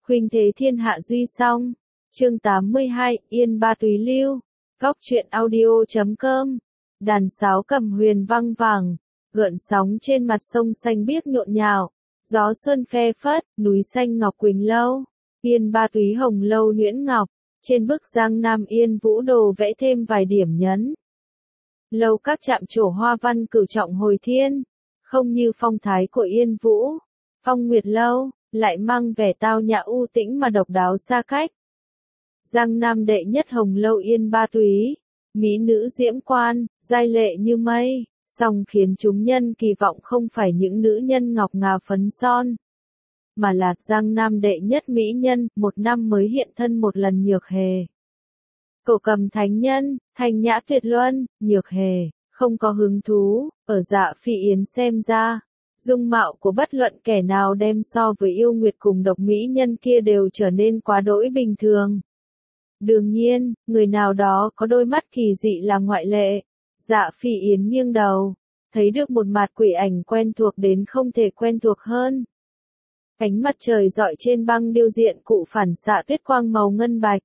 Khuynh thế thiên hạ duy song. Chương 82, Yên Ba Túy Lưu. Góc truyện audio.com. Đàn sáo cầm huyền vang vàng, gợn sóng trên mặt sông xanh biếc nhộn nhạo. Gió xuân phe phất, núi xanh ngọc quỳnh lâu. Yên Ba Túy hồng lâu nhuyễn ngọc. Trên bức Giang Nam Yên Vũ đồ vẽ thêm vài điểm nhấn. Lâu các chạm trổ hoa văn cửu trọng hồi thiên. Không như phong thái của Yên Vũ, Phong Nguyệt lâu, lại mang vẻ tao nhã u tĩnh mà độc đáo xa cách. Giang Nam đệ nhất hồng lâu Yên Ba Túy, mỹ nữ diễm quan, giai lệ như mây, song khiến chúng nhân kỳ vọng không phải những nữ nhân ngọc ngà phấn son, mà là Giang Nam đệ nhất mỹ nhân, một năm mới hiện thân một lần Nhược Hề. Cổ cầm thánh nhân, thanh nhã tuyệt luân, Nhược Hề, không có hứng thú, ở Dạ Phi Yến xem ra, dung mạo của bất luận kẻ nào đem so với yêu nguyệt cùng độc mỹ nhân kia đều trở nên quá đỗi bình thường. Đương nhiên, người nào đó có đôi mắt kỳ dị là ngoại lệ. Dạ Phi Yến nghiêng đầu, thấy được một mặt quỷ ảnh quen thuộc đến không thể quen thuộc hơn. Ánh mặt trời rọi trên băng điêu diện cụ phản xạ tuyết quang màu ngân bạch.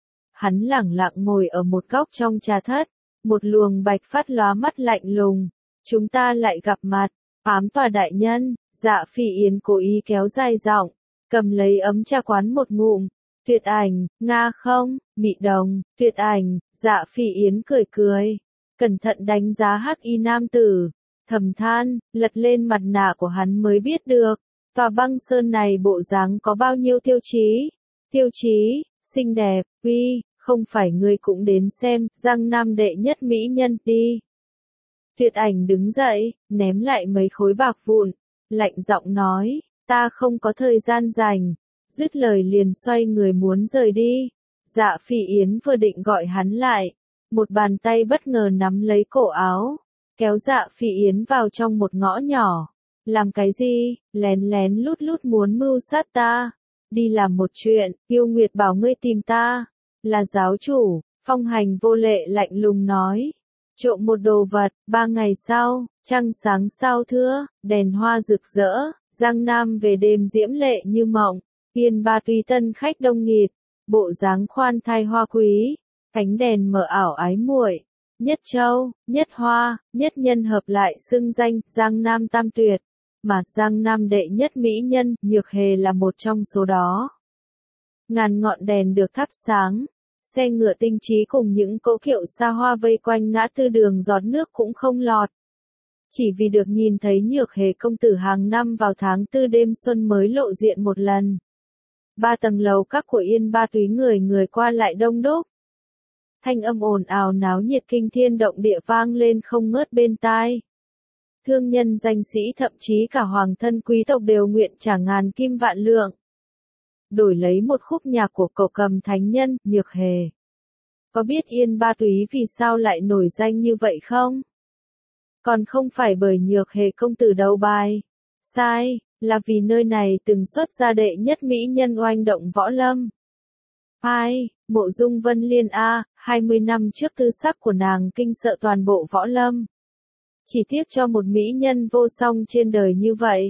Hắn lẳng lặng ngồi ở một góc trong trà thất, một luồng bạch phát lóa mắt lạnh lùng. Chúng ta lại gặp mặt, ám tòa đại nhân. Dạ Phi Yến cố ý kéo dài giọng, cầm lấy ấm trà quán một ngụm. Tuyệt ảnh, Nga không, Mị Đồng, tuyệt ảnh. Dạ Phi Yến cười cười, cẩn thận đánh giá hắc y nam tử, thầm than, lật lên mặt nạ của hắn mới biết được, tòa băng sơn này bộ dáng có bao nhiêu tiêu chí. Tiêu chí, xinh đẹp, uy, không phải ngươi cũng đến xem, Giang Nam đệ nhất mỹ nhân, đi. Tuyệt ảnh đứng dậy, ném lại mấy khối bạc vụn, lạnh giọng nói, ta không có thời gian rảnh. Dứt lời liền xoay người muốn rời đi. Dạ Phi Yến vừa định gọi hắn lại, một bàn tay bất ngờ nắm lấy cổ áo, kéo Dạ Phi Yến vào trong một ngõ nhỏ. Làm cái gì, lén lén lút lút muốn mưu sát ta? Đi làm một chuyện, yêu nguyệt bảo ngươi tìm ta. Là giáo chủ, Phong Hành vô lệ lạnh lùng nói. Trộm một đồ vật, 3 ngày sau, trăng sáng sao thưa, đèn hoa rực rỡ, Giang Nam về đêm diễm lệ như mộng. Yên Ba Túy tân khách đông nghịt, bộ dáng khoan thai hoa quý, ánh đèn mờ ảo ái muội, nhất châu, nhất hoa, nhất nhân hợp lại xưng danh Giang Nam tam tuyệt, mà Giang Nam đệ nhất mỹ nhân, Nhược Hề là một trong số đó. Ngàn ngọn đèn được thắp sáng, xe ngựa tinh trí cùng những cỗ kiệu xa hoa vây quanh ngã tư đường giọt nước cũng không lọt. Chỉ vì được nhìn thấy Nhược Hề công tử hàng năm vào tháng 4 đêm xuân mới lộ diện một lần. 3 tầng lầu các của Yên Ba Túy người qua lại đông đúc. Thanh âm ồn ào náo nhiệt kinh thiên động địa vang lên không ngớt bên tai. Thương nhân danh sĩ thậm chí cả hoàng thân quý tộc đều nguyện trả ngàn kim vạn lượng. Đổi lấy một khúc nhạc của cổ cầm thánh nhân, Nhược Hề. Có biết Yên Ba Túy vì sao lại nổi danh như vậy không? Còn không phải bởi Nhược Hề công tử đầu bài. Sai, là vì nơi này từng xuất ra đệ nhất mỹ nhân oanh động võ lâm. Ai, Mộ Dung Vân Liên a, 20 năm trước tư sắc của nàng kinh sợ toàn bộ võ lâm. Chỉ tiếc cho một mỹ nhân vô song trên đời như vậy.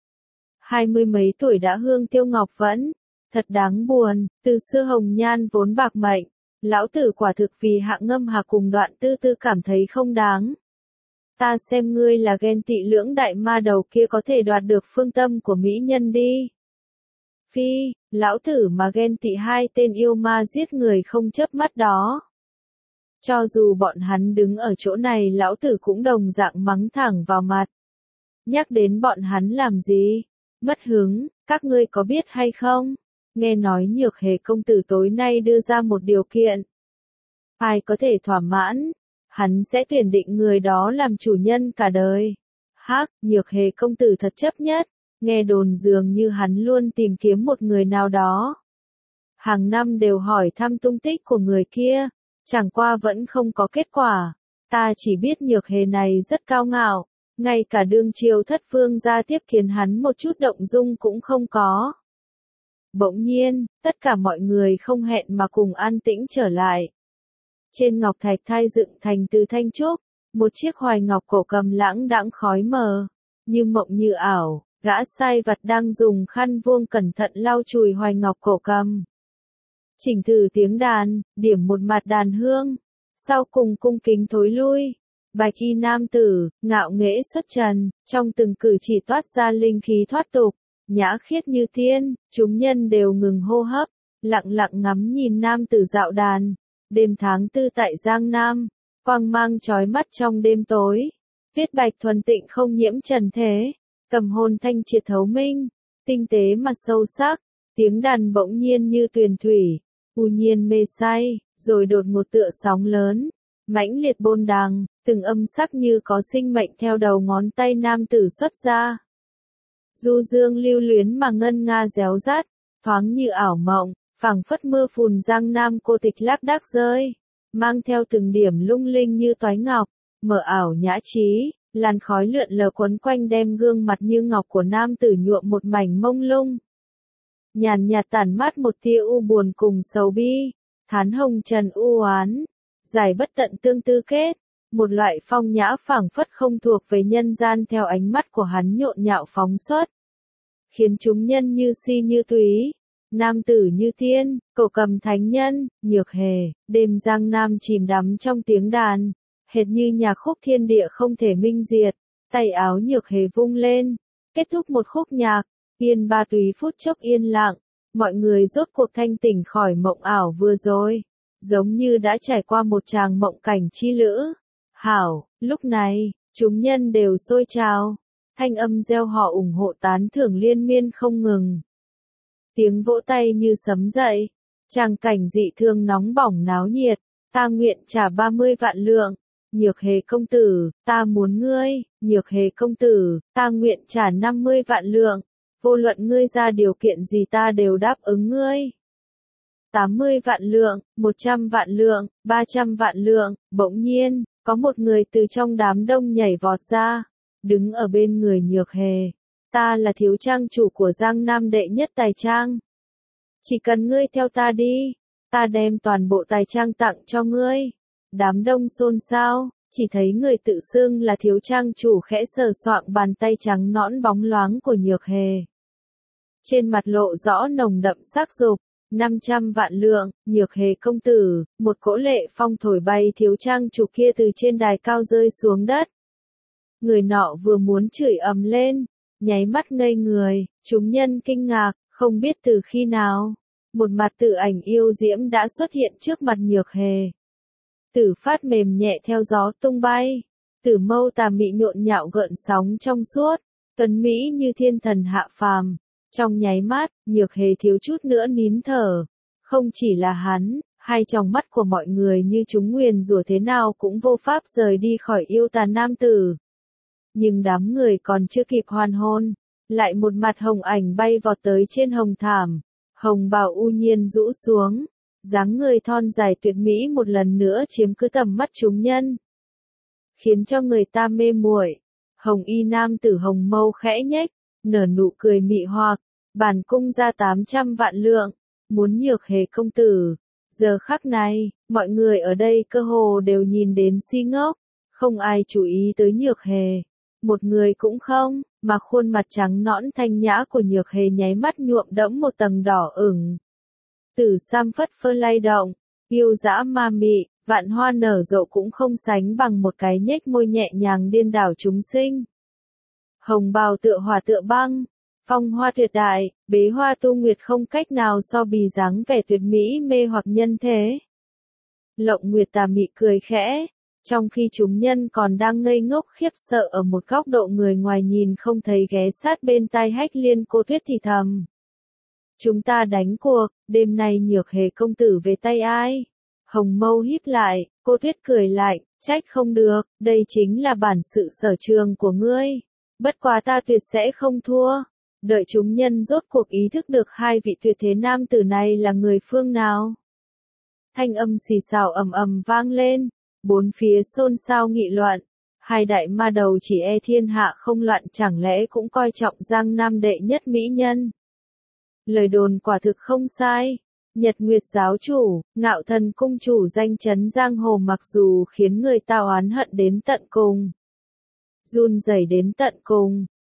20 mấy tuổi đã hương tiêu ngọc vẫn, thật đáng buồn, từ xưa hồng nhan vốn bạc mệnh, lão tử quả thực vì hạng ngâm hà cùng Đoạn Tư Tư cảm thấy không đáng. Ta xem ngươi là ghen tị lưỡng đại ma đầu kia có thể đoạt được phương tâm của mỹ nhân đi. Phi, lão tử mà ghen tị 2 tên yêu ma giết người không chớp mắt đó. Cho dù bọn hắn đứng ở chỗ này lão tử cũng đồng dạng mắng thẳng vào mặt. Nhắc đến bọn hắn làm gì? Mất hứng, các ngươi có biết hay không? Nghe nói Nhược Hề công tử tối nay đưa ra một điều kiện. Ai có thể thỏa mãn? Hắn sẽ tuyển định người đó làm chủ nhân cả đời. Hắc, Nhược Hề công tử thật chấp nhất, nghe đồn dường như hắn luôn tìm kiếm một người nào đó. Hàng năm đều hỏi thăm tung tích của người kia, chẳng qua vẫn không có kết quả. Ta chỉ biết Nhược Hề này rất cao ngạo, ngay cả đương triều thất vương gia tiếp kiến hắn một chút động dung cũng không có. Bỗng nhiên, tất cả mọi người không hẹn mà cùng an tĩnh trở lại. Trên ngọc thạch thai dựng thành từ thanh trúc, một chiếc hoài ngọc cổ cầm lãng đãng khói mờ, như mộng như ảo, Gã sai vặt đang dùng khăn vuông cẩn thận lau chùi hoài ngọc cổ cầm. Chỉnh thử tiếng đàn, điểm một mặt đàn hương. Sau cùng cung kính thối lui. Bạch y nam tử, ngạo nghễ xuất trần, trong từng cử chỉ toát ra linh khí thoát tục, nhã khiết như tiên, chúng nhân đều ngừng hô hấp, lặng lặng ngắm nhìn nam tử dạo đàn. Đêm tháng tư tại Giang Nam, quang mang chói mắt trong đêm tối. Huyết bạch thuần tịnh không nhiễm trần thế, cầm hồn thanh triệt thấu minh, tinh tế mà sâu sắc, tiếng đàn bỗng nhiên như tuyền thủy, u nhiên mê say, rồi đột một tựa sóng lớn, mãnh liệt bôn đàng, từng âm sắc như có sinh mệnh theo đầu ngón tay nam tử xuất ra. Du dương lưu luyến mà ngân nga réo rát, thoáng như ảo mộng, phảng phất mưa phùn Giang Nam cô tịch lác đác rơi, mang theo từng điểm lung linh như toái ngọc, mờ ảo nhã trí, làn khói lượn lờ quấn quanh đem gương mặt như ngọc của nam tử nhuộm một mảnh mông lung. Nhàn nhạt tản mát một tia u buồn cùng sầu bi, thán hồng trần u oán, giải bất tận tương tư kết, một loại phong nhã phảng phất không thuộc về nhân gian theo ánh mắt của hắn nhộn nhạo phóng xuất, khiến chúng nhân như si như túy, nam tử như tiên, cổ cầm thánh nhân, nhược hề, đêm Giang Nam chìm đắm trong tiếng đàn, hệt như nhạc khúc thiên địa không thể minh diệt, tay áo nhược hề vung lên, kết thúc một khúc nhạc, yên ba túy phút chốc yên lặng, mọi người rốt cuộc thanh tỉnh khỏi mộng ảo vừa rồi, giống như đã trải qua một tràng mộng cảnh chi lữ. Hảo, lúc này, chúng nhân đều sôi trào, thanh âm reo hò ủng hộ tán thưởng liên miên không ngừng. Tiếng vỗ tay như sấm dậy, tràng cảnh dị thương nóng bỏng náo nhiệt, ta nguyện trả 30 vạn lượng, nhược hề công tử, ta muốn ngươi, nhược hề công tử, ta nguyện trả 50 vạn lượng, vô luận ngươi ra điều kiện gì ta đều đáp ứng ngươi. 80 vạn lượng, 100 vạn lượng, 300 vạn lượng, bỗng nhiên, có một người từ trong đám đông nhảy vọt ra, đứng ở bên người nhược hề. Ta là thiếu trang chủ của Giang Nam đệ nhất tài trang. Chỉ cần ngươi theo ta đi, ta đem toàn bộ tài trang tặng cho ngươi. Đám đông xôn xao, chỉ thấy người tự xưng là thiếu trang chủ khẽ sờ soạng bàn tay trắng nõn bóng loáng của nhược hề. Trên mặt lộ rõ nồng đậm sắc dục, 500 vạn lượng, nhược hề công tử, một cỗ lệ phong thổi bay thiếu trang chủ kia từ trên đài cao rơi xuống đất. Người nọ vừa muốn chửi ầm lên, nháy mắt ngây người, chúng nhân kinh ngạc, không biết từ khi nào, một mặt tự ảnh yêu diễm đã xuất hiện trước mặt nhược hề. Tử phát mềm nhẹ theo gió tung bay, tử mâu tà mị nhộn nhạo gợn sóng trong suốt, tuấn mỹ như thiên thần hạ phàm. Trong nháy mắt, nhược hề thiếu chút nữa nín thở. Không chỉ là hắn, hai tròng mắt của mọi người như chúng nguyền rủa thế nào cũng vô pháp rời đi khỏi yêu tà nam tử. Nhưng đám người còn chưa kịp hoàn hôn, lại một mặt hồng ảnh bay vọt tới trên hồng thảm, hồng bào u nhiên rũ xuống, dáng người thon dài tuyệt mỹ một lần nữa chiếm cứ tầm mắt chúng nhân, khiến cho người ta mê muội. Hồng y nam tử hồng mâu khẽ nhếch, nở nụ cười mị hoặc, bản cung ra 800 vạn lượng, muốn nhược hề công tử. Giờ khắc này, mọi người ở đây cơ hồ đều nhìn đến si ngốc, không ai chú ý tới nhược hề. Một người cũng không, mà khuôn mặt trắng nõn thanh nhã của nhược hề nháy mắt nhuộm đẫm một tầng đỏ ửng. Tử sam phất phơ lay động, yêu dã ma mị, vạn hoa nở rộ cũng không sánh bằng một cái nhếch môi nhẹ nhàng điên đảo chúng sinh. Hồng bào tựa hỏa tựa băng, phong hoa tuyệt đại, bế hoa tu nguyệt không cách nào so bì dáng vẻ tuyệt mỹ mê hoặc nhân thế. Lộng Nguyệt tà mị cười khẽ, trong khi chúng nhân còn đang ngây ngốc khiếp sợ ở một góc độ người ngoài nhìn không thấy ghé sát bên tai Hách Liên cô Tuyết thì thầm. Chúng ta đánh cuộc, đêm nay nhược hề công tử về tay ai? Hồng mâu híp lại, cô Tuyết cười lạnh, trách không được, đây chính là bản sự sở trường của ngươi. Bất quá ta tuyệt sẽ không thua. Đợi chúng nhân rốt cuộc ý thức được hai vị tuyệt thế nam tử này là người phương nào. Thanh âm xì xào ầm ầm vang lên, bốn phía xôn xao nghị luận. Hai đại ma đầu chỉ e thiên hạ không loạn chẳng lẽ cũng coi trọng Giang Nam đệ nhất mỹ nhân. Lời đồn quả thực không sai. Nhật Nguyệt giáo chủ, Ngạo Thần cung chủ danh chấn giang hồ mặc dù khiến người ta oán hận đến tận cùng, run rẩy đến tận cùng,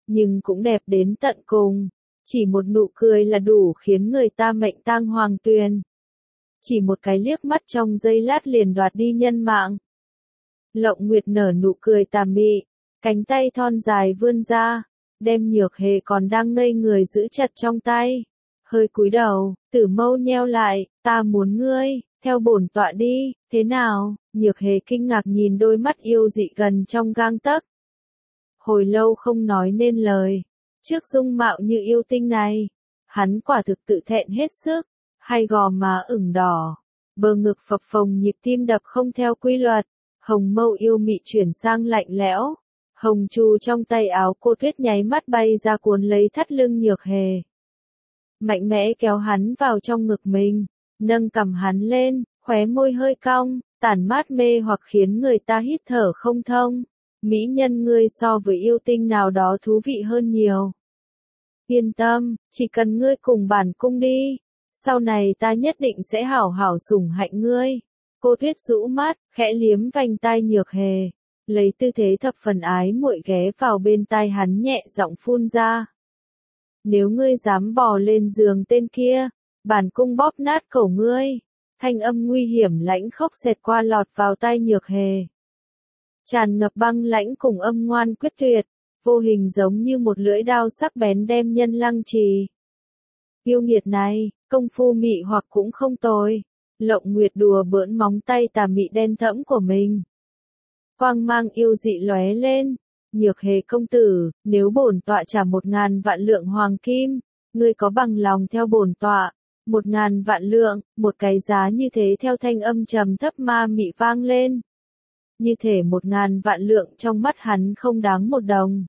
nhưng cũng đẹp đến tận cùng. Chỉ một nụ cười là đủ khiến người ta mệnh tang hoàng tuyền. Chỉ một cái liếc mắt trong giây lát liền đoạt đi nhân mạng. Lộng Nguyệt nở nụ cười tà mị, cánh tay thon dài vươn ra, đem Nhược Hề còn đang ngây người giữ chặt trong tay. Hơi cúi đầu, Tử Mâu nheo lại, ta muốn ngươi, theo bổn tọa đi, thế nào? Nhược Hề kinh ngạc nhìn đôi mắt yêu dị gần trong gang tấc. Hồi lâu không nói nên lời, trước dung mạo như yêu tinh này, hắn quả thực tự thẹn hết sức, hai gò má ửng đỏ, bờ ngực phập phồng nhịp tim đập không theo quy luật, hồng mâu yêu mị chuyển sang lạnh lẽo. Hồng chu trong tay áo cô Tuyết nháy mắt bay ra cuốn lấy thắt lưng Nhược Hề. Mạnh mẽ kéo hắn vào trong ngực mình, nâng cằm hắn lên, khóe môi hơi cong, tản mát mê hoặc khiến người ta hít thở không thông. Mỹ nhân ngươi so với yêu tinh nào đó thú vị hơn nhiều. Yên tâm, chỉ cần ngươi cùng bản cung đi, sau này ta nhất định sẽ hảo hảo sủng hạnh ngươi. Cô Tuyết rũ mắt, khẽ liếm vành tai Nhược Hề, lấy tư thế thập phần ái muội ghé vào bên tai hắn nhẹ giọng phun ra. Nếu ngươi dám bò lên giường tên kia, bản cung bóp nát cổ ngươi. Thanh âm nguy hiểm lãnh khốc xẹt qua lọt vào tai Nhược Hề. Tràn ngập băng lãnh cùng âm ngoan quyết tuyệt, vô hình giống như một lưỡi đao sắc bén đem nhân lăng trì. Yêu nghiệt này, công phu mị hoặc cũng không tồi. Lộng Nguyệt đùa bỡn móng tay tà mị đen thẫm của mình. Quang mang yêu dị lóe lên. Nhược Hề công tử, nếu bổn tọa trả 1000 vạn lượng hoàng kim, ngươi có bằng lòng theo bổn tọa? 1000 vạn lượng, một cái giá như thế theo thanh âm trầm thấp ma mị vang lên. Như thể 1000 vạn lượng trong mắt hắn không đáng một đồng.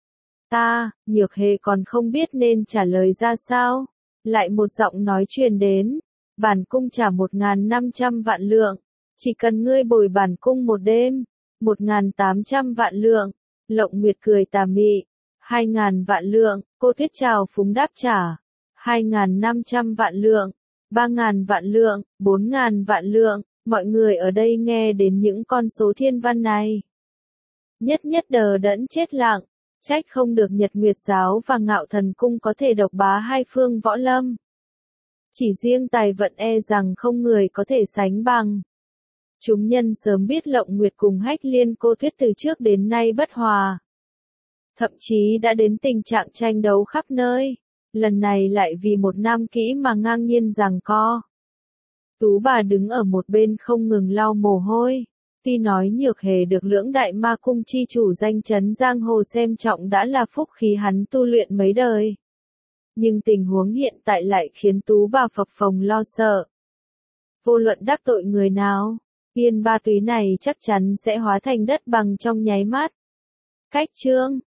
Nhược Hề còn không biết nên trả lời ra sao. Lại một giọng nói truyền đến. Bản cung trả 1500 vạn lượng. Chỉ cần ngươi bồi bản cung một đêm. 1800 vạn lượng. Lộng Nguyệt cười tà mị. 2000 vạn lượng, cô Tuyết chào phúng đáp trả. 2500 vạn lượng. 3000 vạn lượng, 4000 vạn lượng. Mọi người ở đây nghe đến những con số thiên văn này. Nhất đờ đẫn chết lặng. Trách không được Nhật Nguyệt Giáo và Ngạo Thần Cung có thể độc bá hai phương võ lâm. Chỉ riêng tài vận e rằng không người có thể sánh bằng. Chúng nhân sớm biết Lộng Nguyệt cùng Hách Liên cô Tuyết từ trước đến nay bất hòa. Thậm chí đã đến tình trạng tranh đấu khắp nơi. Lần này lại vì một nam kỹ mà ngang nhiên giằng co. Tú bà đứng ở một bên không ngừng lau mồ hôi. Tuy nói Nhược Hề được Lưỡng Đại Ma Cung chi chủ danh chấn giang hồ xem trọng đã là phúc khí hắn tu luyện mấy đời. Nhưng tình huống hiện tại lại khiến Tú bà phập phồng lo sợ. Vô luận đắc tội người nào, viên ba túy này chắc chắn sẽ hóa thành đất bằng trong nháy mắt. Cách chương